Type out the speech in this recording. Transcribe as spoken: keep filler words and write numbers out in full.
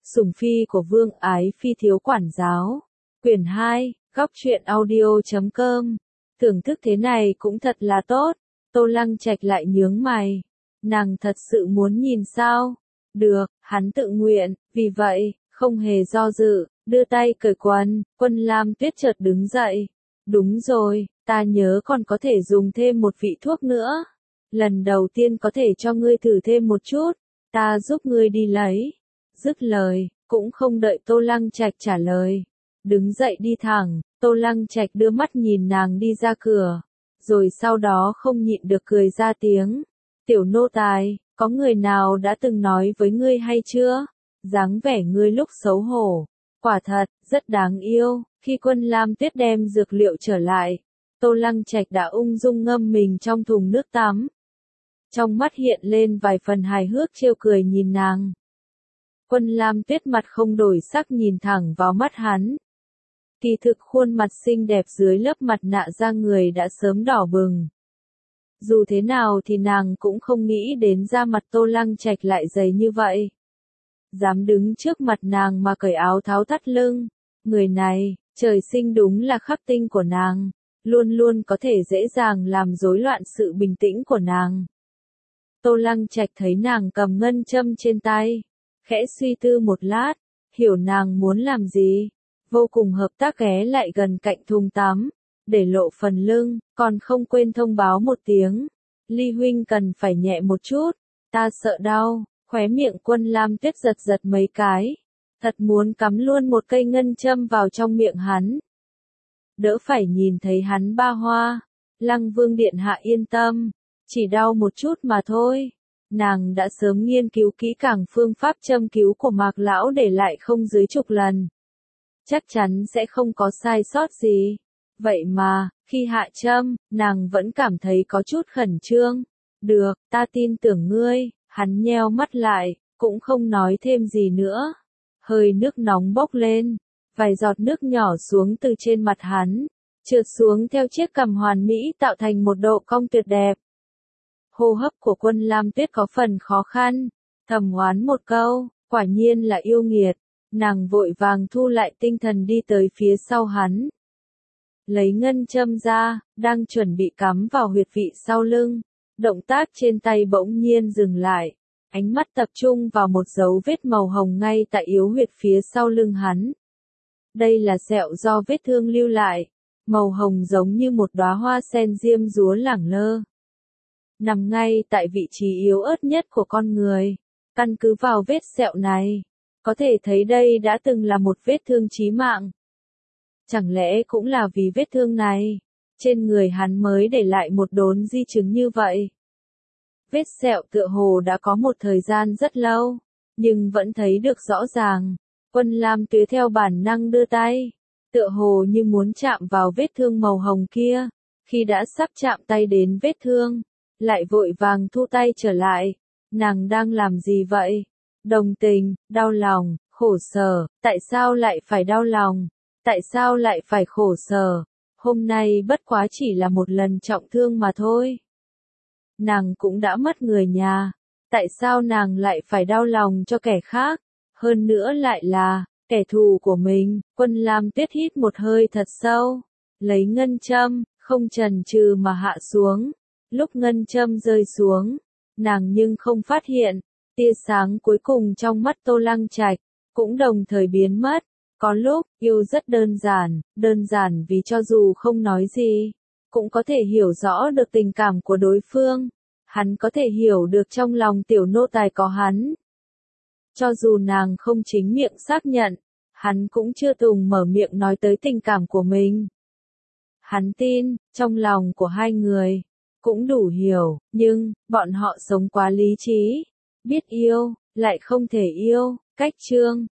Sủng phi của Vương Ái Phi thiếu quản giáo. Quyển hai, góc truyện audio chấm com. Thưởng thức thế này cũng thật là tốt. Tô Lăng Trạch lại nhướng mày. Nàng thật sự muốn nhìn sao? Được, hắn tự nguyện, vì vậy, không hề do dự, đưa tay cởi quần. Quân Lam Tuyết chợt đứng dậy. Đúng rồi, ta nhớ còn có thể dùng thêm một vị thuốc nữa. Lần đầu tiên có thể cho ngươi thử thêm một chút, ta giúp ngươi đi lấy. Dứt lời, cũng không đợi Tô Lăng Trạch trả lời. Đứng dậy đi thẳng, Tô Lăng Trạch đưa mắt nhìn nàng đi ra cửa. Rồi sau đó không nhịn được cười ra tiếng. Tiểu nô tài, có người nào đã từng nói với ngươi hay chưa? Dáng vẻ ngươi lúc xấu hổ. Quả thật, rất đáng yêu. Khi Quân Lam Tuyết đem dược liệu trở lại, Tô Lăng Trạch đã ung dung ngâm mình trong thùng nước tắm. Trong mắt hiện lên vài phần hài hước trêu cười nhìn nàng. Quân Lam Tuyết mặt không đổi sắc nhìn thẳng vào mắt hắn. Kỳ thực khuôn mặt xinh đẹp dưới lớp mặt nạ da người đã sớm đỏ bừng. Dù thế nào thì nàng cũng không nghĩ đến da mặt Tô Lăng Trạch lại dày như vậy. Dám đứng trước mặt nàng mà cởi áo tháo thắt lưng. Người này, trời sinh đúng là khắc tinh của nàng, luôn luôn có thể dễ dàng làm rối loạn sự bình tĩnh của nàng. Tô Lăng Trạch thấy nàng cầm ngân châm trên tay, khẽ suy tư một lát, hiểu nàng muốn làm gì, vô cùng hợp tác ghé lại gần cạnh thùng tắm, để lộ phần lưng, còn không quên thông báo một tiếng. Ly huynh cần phải nhẹ một chút, ta sợ đau. Khóe miệng Quân Lam Tuyết giật giật mấy cái, thật muốn cắm luôn một cây ngân châm vào trong miệng hắn. Đỡ phải nhìn thấy hắn ba hoa. Lăng Vương điện hạ yên tâm, chỉ đau một chút mà thôi. Nàng đã sớm nghiên cứu kỹ càng phương pháp châm cứu của Mạc lão để lại không dưới chục lần. Chắc chắn sẽ không có sai sót gì. Vậy mà, khi hạ châm, nàng vẫn cảm thấy có chút khẩn trương. Được, ta tin tưởng ngươi. Hắn nheo mắt lại, cũng không nói thêm gì nữa. Hơi nước nóng bốc lên, vài giọt nước nhỏ xuống từ trên mặt hắn, trượt xuống theo chiếc cằm hoàn mỹ tạo thành một độ cong tuyệt đẹp. Hô hấp của Quân Lam Tuyết có phần khó khăn, thầm oán một câu, quả nhiên là yêu nghiệt. Nàng vội vàng thu lại tinh thần đi tới phía sau hắn. Lấy ngân châm ra, đang chuẩn bị cắm vào huyệt vị sau lưng. Động tác trên tay bỗng nhiên dừng lại, ánh mắt tập trung vào một dấu vết màu hồng ngay tại yếu huyệt phía sau lưng hắn. Đây là sẹo do vết thương lưu lại, màu hồng giống như một đóa hoa sen diêm dúa lẳng lơ. Nằm ngay tại vị trí yếu ớt nhất của con người, căn cứ vào vết sẹo này, có thể thấy đây đã từng là một vết thương chí mạng. Chẳng lẽ cũng là vì vết thương này, trên người hắn mới để lại một đốn di chứng như vậy. Vết sẹo tựa hồ đã có một thời gian rất lâu, nhưng vẫn thấy được rõ ràng. Quân Lam Tuyết theo bản năng đưa tay, tựa hồ như muốn chạm vào vết thương màu hồng kia. Khi đã sắp chạm tay đến vết thương, lại vội vàng thu tay trở lại. Nàng đang làm gì vậy? Đồng tình, đau lòng, khổ sở, tại sao lại phải đau lòng? Tại sao lại phải khổ sở? Hôm nay bất quá chỉ là một lần trọng thương mà thôi. Nàng cũng đã mất người nhà. Tại sao nàng lại phải đau lòng cho kẻ khác? Hơn nữa lại là kẻ thù của mình. Quân Lam Tuyết hít một hơi thật sâu, lấy ngân châm, không chần chừ mà hạ xuống. Lúc ngân châm rơi xuống, nàng nhưng không phát hiện, tia sáng cuối cùng trong mắt Tô Lăng Trạch cũng đồng thời biến mất. Có lúc, yêu rất đơn giản, đơn giản vì cho dù không nói gì, cũng có thể hiểu rõ được tình cảm của đối phương. Hắn có thể hiểu được trong lòng tiểu nô tài có hắn. Cho dù nàng không chính miệng xác nhận, hắn cũng chưa từng mở miệng nói tới tình cảm của mình. Hắn tin, trong lòng của hai người, cũng đủ hiểu, nhưng, bọn họ sống quá lý trí, biết yêu, lại không thể yêu. Cách chương